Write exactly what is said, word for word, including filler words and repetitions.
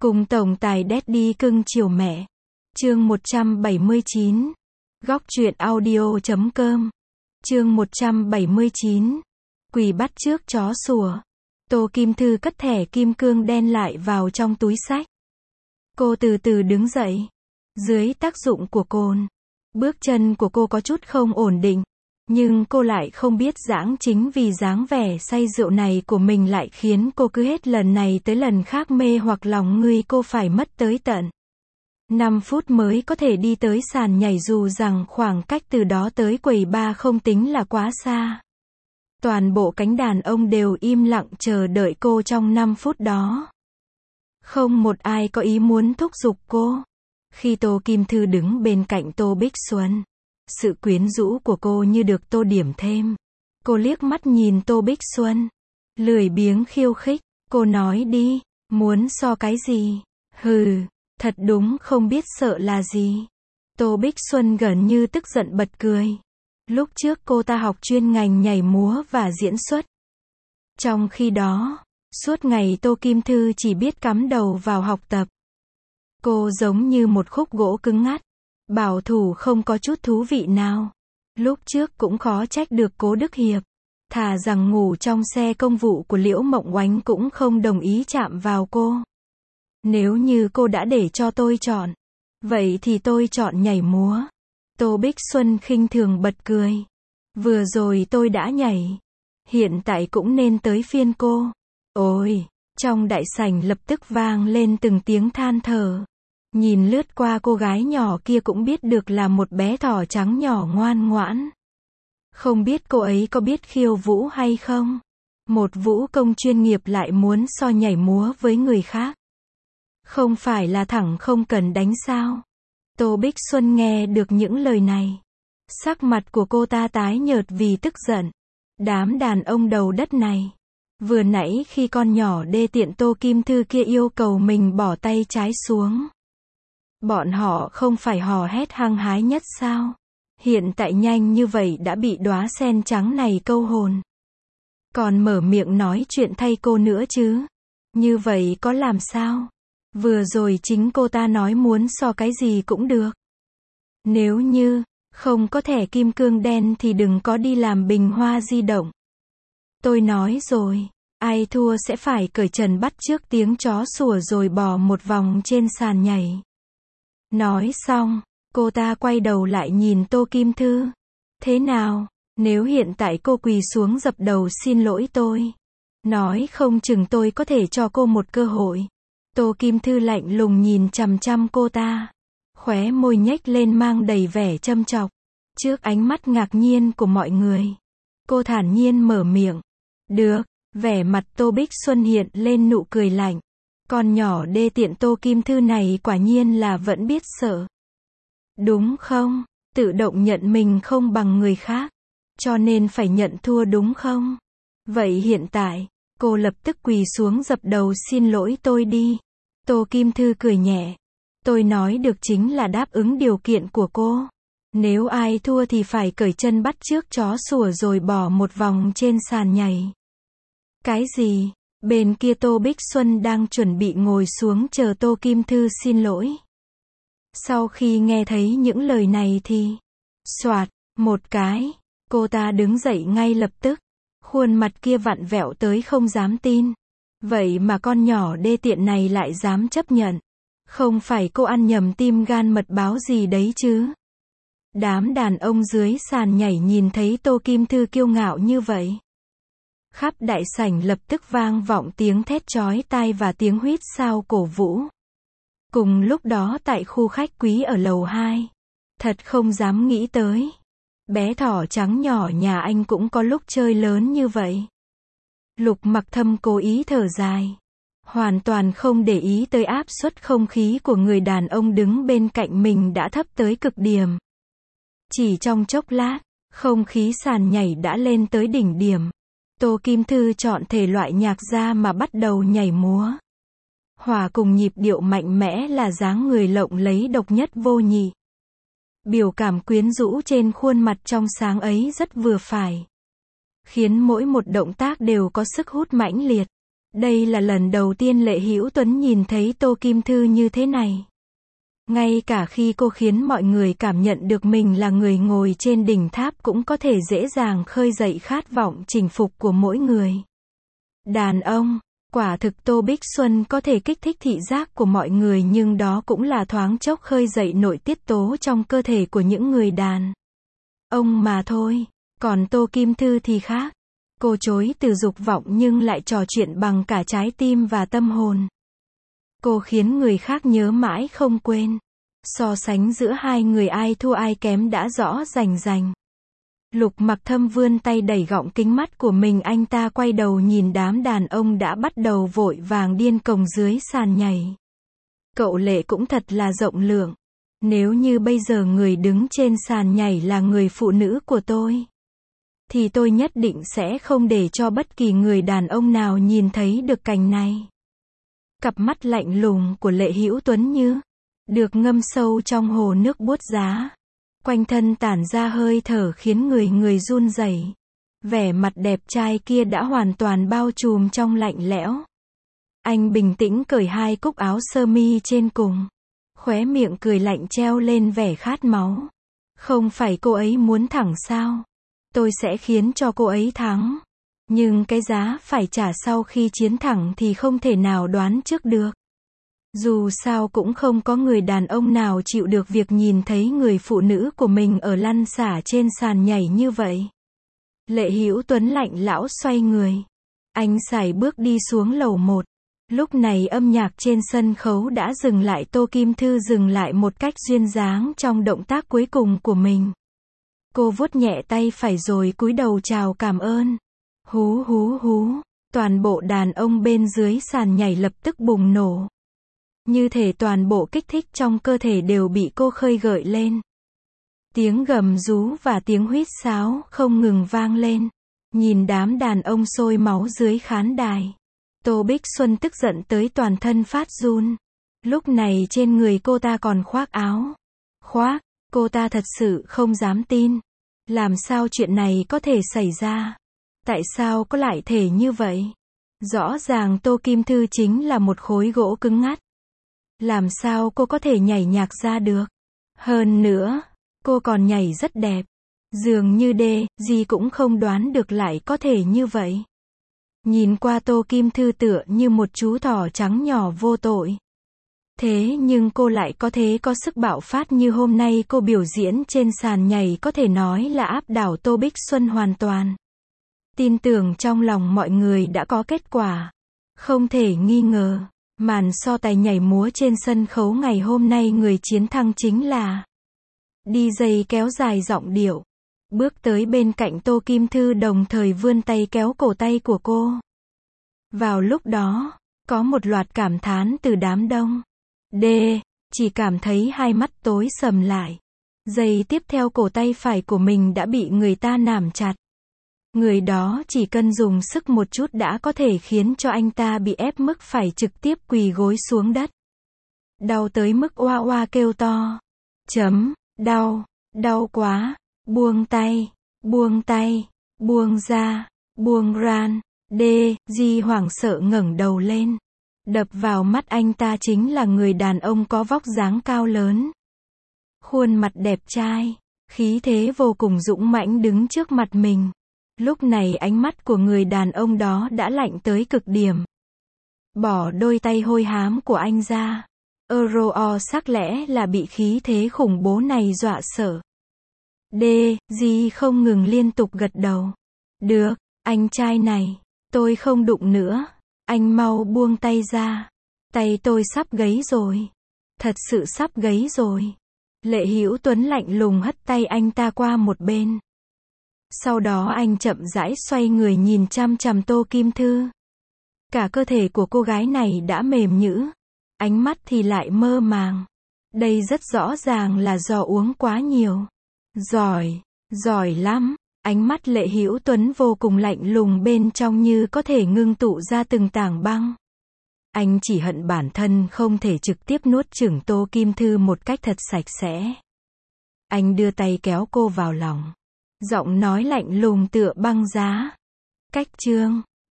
Cùng tổng tài Daddy cưng chiều mẹ. Chương một trăm bảy mươi chín. Góc truyện audio chấm com. Chương một trăm bảy mươi chín. Quỳ bắt chước chó sủa. Tô Kim Thư cất thẻ kim cương đen lại vào trong túi xách. Cô từ từ đứng dậy. Dưới tác dụng của cồn, bước chân của cô có chút không ổn định. Nhưng cô lại không biết rằng chính vì dáng vẻ say rượu này của mình lại khiến cô cứ hết lần này tới lần khác mê hoặc lòng người, cô phải mất tới tận năm phút mới có thể đi tới sàn nhảy, dù rằng khoảng cách từ đó tới quầy bar không tính là quá xa. Toàn bộ cánh đàn ông đều im lặng chờ đợi cô trong năm phút đó. Không một ai có ý muốn thúc giục cô. Khi Tô Kim Thư đứng bên cạnh Tô Bích Xuân, sự quyến rũ của cô như được tô điểm thêm. Cô liếc mắt nhìn Tô Bích Xuân, lười biếng khiêu khích. Cô nói đi, muốn so cái gì? Hừ, thật đúng không biết sợ là gì. Tô Bích Xuân gần như tức giận bật cười. Lúc trước cô ta học chuyên ngành nhảy múa và diễn xuất. Trong khi đó, suốt ngày Tô Kim Thư chỉ biết cắm đầu vào học tập. Cô giống như một khúc gỗ cứng ngắt, bảo thủ không có chút thú vị nào. Lúc trước cũng khó trách được Cố Đức Hiệp, thà rằng ngủ trong xe công vụ của Liễu Mộng Oánh cũng không đồng ý chạm vào cô. Nếu như cô đã để cho tôi chọn, vậy thì tôi chọn nhảy múa. Tô Bích Xuân khinh thường bật cười. Vừa rồi tôi đã nhảy, hiện tại cũng nên tới phiên cô. Ôi, trong đại sảnh lập tức vang lên từng tiếng than thở. Nhìn lướt qua cô gái nhỏ kia cũng biết được là một bé thỏ trắng nhỏ ngoan ngoãn. Không biết cô ấy có biết khiêu vũ hay không? Một vũ công chuyên nghiệp lại muốn so nhảy múa với người khác. Không phải là thẳng không cần đánh sao? Tô Bích Xuân nghe được những lời này, sắc mặt của cô ta tái nhợt vì tức giận. Đám đàn ông đầu đất này, vừa nãy khi con nhỏ đê tiện Tô Kim Thư kia yêu cầu mình bỏ tay trái xuống, bọn họ không phải hò hét hăng hái nhất sao? Hiện tại nhanh như vậy đã bị đóa sen trắng này câu hồn. Còn mở miệng nói chuyện thay cô nữa chứ? Như vậy có làm sao? Vừa rồi chính cô ta nói muốn so cái gì cũng được. Nếu như không có thẻ kim cương đen thì đừng có đi làm bình hoa di động. Tôi nói rồi, ai thua sẽ phải cởi trần bắt chước tiếng chó sủa rồi bò một vòng trên sàn nhảy. Nói xong, cô ta quay đầu lại nhìn Tô Kim Thư. Thế nào, nếu hiện tại cô quỳ xuống dập đầu xin lỗi tôi, nói không chừng tôi có thể cho cô một cơ hội. Tô Kim Thư lạnh lùng nhìn chằm chằm cô ta, khóe môi nhếch lên mang đầy vẻ châm chọc. Trước ánh mắt ngạc nhiên của mọi người, cô thản nhiên mở miệng. Được, vẻ mặt Tô Bích Xuân hiện lên nụ cười lạnh. Con nhỏ đê tiện Tô Kim Thư này quả nhiên là vẫn biết sợ. Đúng không? Tự động nhận mình không bằng người khác, cho nên phải nhận thua đúng không? Vậy hiện tại, cô lập tức quỳ xuống dập đầu xin lỗi tôi đi. Tô Kim Thư cười nhẹ. Tôi nói được chính là đáp ứng điều kiện của cô. Nếu ai thua thì phải cởi chân bắt chước chó sủa rồi bỏ một vòng trên sàn nhảy. Cái gì? Bên kia Tô Bích Xuân đang chuẩn bị ngồi xuống chờ Tô Kim Thư xin lỗi. Sau khi nghe thấy những lời này thì, xoạt, một cái, cô ta đứng dậy ngay lập tức. Khuôn mặt kia vặn vẹo tới không dám tin. Vậy mà con nhỏ đê tiện này lại dám chấp nhận. Không phải cô ăn nhầm tim gan mật báo gì đấy chứ? Đám đàn ông dưới sàn nhảy nhìn thấy Tô Kim Thư kiêu ngạo như vậy. Khắp đại sảnh lập tức vang vọng tiếng thét chói tai và tiếng huýt sáo cổ vũ. Cùng lúc đó tại khu khách quý ở lầu hai, thật không dám nghĩ tới. Bé thỏ trắng nhỏ nhà anh cũng có lúc chơi lớn như vậy. Lục Mặc Thâm cố ý thở dài, hoàn toàn không để ý tới áp suất không khí của người đàn ông đứng bên cạnh mình đã thấp tới cực điểm. Chỉ trong chốc lát, không khí sàn nhảy đã lên tới đỉnh điểm. Tô Kim Thư chọn thể loại nhạc ra mà bắt đầu nhảy múa. Hòa cùng nhịp điệu mạnh mẽ là dáng người lộng lẫy độc nhất vô nhị. Biểu cảm quyến rũ trên khuôn mặt trong sáng ấy rất vừa phải, khiến mỗi một động tác đều có sức hút mãnh liệt. Đây là lần đầu tiên Lệ Hữu Tuấn nhìn thấy Tô Kim Thư như thế này. Ngay cả khi cô khiến mọi người cảm nhận được mình là người ngồi trên đỉnh tháp cũng có thể dễ dàng khơi dậy khát vọng chinh phục của mỗi người. Đàn ông, quả thực Tô Bích Xuân có thể kích thích thị giác của mọi người nhưng đó cũng là thoáng chốc khơi dậy nội tiết tố trong cơ thể của những người đàn ông mà thôi. Còn Tô Kim Thư thì khác. Cô chối từ dục vọng nhưng lại trò chuyện bằng cả trái tim và tâm hồn. Cô khiến người khác nhớ mãi không quên. So sánh giữa hai người ai thua ai kém đã rõ rành rành. Lục Mặc Thâm vươn tay đẩy gọng kính mắt của mình, anh ta quay đầu nhìn đám đàn ông đã bắt đầu vội vàng điên cuồng dưới sàn nhảy. Cậu Lệ cũng thật là rộng lượng. Nếu như bây giờ người đứng trên sàn nhảy là người phụ nữ của tôi, thì tôi nhất định sẽ không để cho bất kỳ người đàn ông nào nhìn thấy được cảnh này. Cặp mắt lạnh lùng của Lệ Hữu Tuấn như được ngâm sâu trong hồ nước buốt giá. Quanh thân tản ra hơi thở khiến người người run rẩy. Vẻ mặt đẹp trai kia đã hoàn toàn bao trùm trong lạnh lẽo. Anh bình tĩnh cởi hai cúc áo sơ mi trên cùng. Khóe miệng cười lạnh treo lên vẻ khát máu. Không phải cô ấy muốn thẳng sao? Tôi sẽ khiến cho cô ấy thắng. Nhưng cái giá phải trả sau khi chiến thẳng thì không thể nào đoán trước được. Dù sao cũng không có người đàn ông nào chịu được việc nhìn thấy người phụ nữ của mình ở lăn xả trên sàn nhảy như vậy. Lệ Hữu Tuấn lạnh lão xoay người. Anh sải bước đi xuống lầu một. Lúc này âm nhạc trên sân khấu đã dừng lại. Tô Kim Thư dừng lại một cách duyên dáng trong động tác cuối cùng của mình. Cô vuốt nhẹ tay phải rồi cúi đầu chào cảm ơn. Hú hú hú, toàn bộ đàn ông bên dưới sàn nhảy lập tức bùng nổ. Như thể toàn bộ kích thích trong cơ thể đều bị cô khơi gợi lên. Tiếng gầm rú và tiếng huýt sáo không ngừng vang lên. Nhìn đám đàn ông sôi máu dưới khán đài, Tô Bích Xuân tức giận tới toàn thân phát run. Lúc này trên người cô ta còn khoác áo. Khoác, cô ta thật sự không dám tin. Làm sao chuyện này có thể xảy ra? Tại sao có lại thể như vậy? Rõ ràng Tô Kim Thư chính là một khối gỗ cứng ngắt. Làm sao cô có thể nhảy nhạc ra được? Hơn nữa, cô còn nhảy rất đẹp. Dường như đê, gì cũng không đoán được lại có thể như vậy. Nhìn qua Tô Kim Thư tựa như một chú thỏ trắng nhỏ vô tội. Thế nhưng cô lại có thế có sức bạo phát như hôm nay cô biểu diễn trên sàn nhảy có thể nói là áp đảo Tô Bích Xuân hoàn toàn. Tin tưởng trong lòng mọi người đã có kết quả. Không thể nghi ngờ, màn so tài nhảy múa trên sân khấu ngày hôm nay người chiến thắng chính là đi giây kéo dài giọng điệu. Bước tới bên cạnh Tô Kim Thư đồng thời vươn tay kéo cổ tay của cô. Vào lúc đó, có một loạt cảm thán từ đám đông. D. Chỉ cảm thấy hai mắt tối sầm lại. Giây tiếp theo cổ tay phải của mình đã bị người ta nắm chặt. Người đó chỉ cần dùng sức một chút đã có thể khiến cho anh ta bị ép mức phải trực tiếp quỳ gối xuống đất. Đau tới mức oa oa kêu to. Chấm, đau, đau quá, buông tay, buông tay, buông ra, buông ran. D. Di hoảng sợ ngẩng đầu lên. Đập vào mắt anh ta chính là người đàn ông có vóc dáng cao lớn. Khuôn mặt đẹp trai, khí thế vô cùng dũng mãnh đứng trước mặt mình. Lúc này ánh mắt của người đàn ông đó đã lạnh tới cực điểm. Bỏ đôi tay hôi hám của anh ra. Euro sắc lẽ là bị khí thế khủng bố này dọa sợ. D. Di không ngừng liên tục gật đầu. Được, anh trai này, tôi không đụng nữa. Anh mau buông tay ra. Tay tôi sắp gãy rồi. Thật sự sắp gãy rồi. Lệ Hữu Tuấn lạnh lùng hất tay anh ta qua một bên. Sau đó anh chậm rãi xoay người nhìn chăm chằm Tô Kim Thư. Cả cơ thể của cô gái này đã mềm nhũn, ánh mắt thì lại mơ màng. Đây rất rõ ràng là do uống quá nhiều. Giỏi, giỏi lắm. Ánh mắt Lệ Hữu Tuấn vô cùng lạnh lùng, bên trong như có thể ngưng tụ ra từng tảng băng. Anh chỉ hận bản thân không thể trực tiếp nuốt chửng Tô Kim Thư một cách thật sạch sẽ. Anh đưa tay kéo cô vào lòng. Giọng nói lạnh lùng tựa băng giá. Cách chương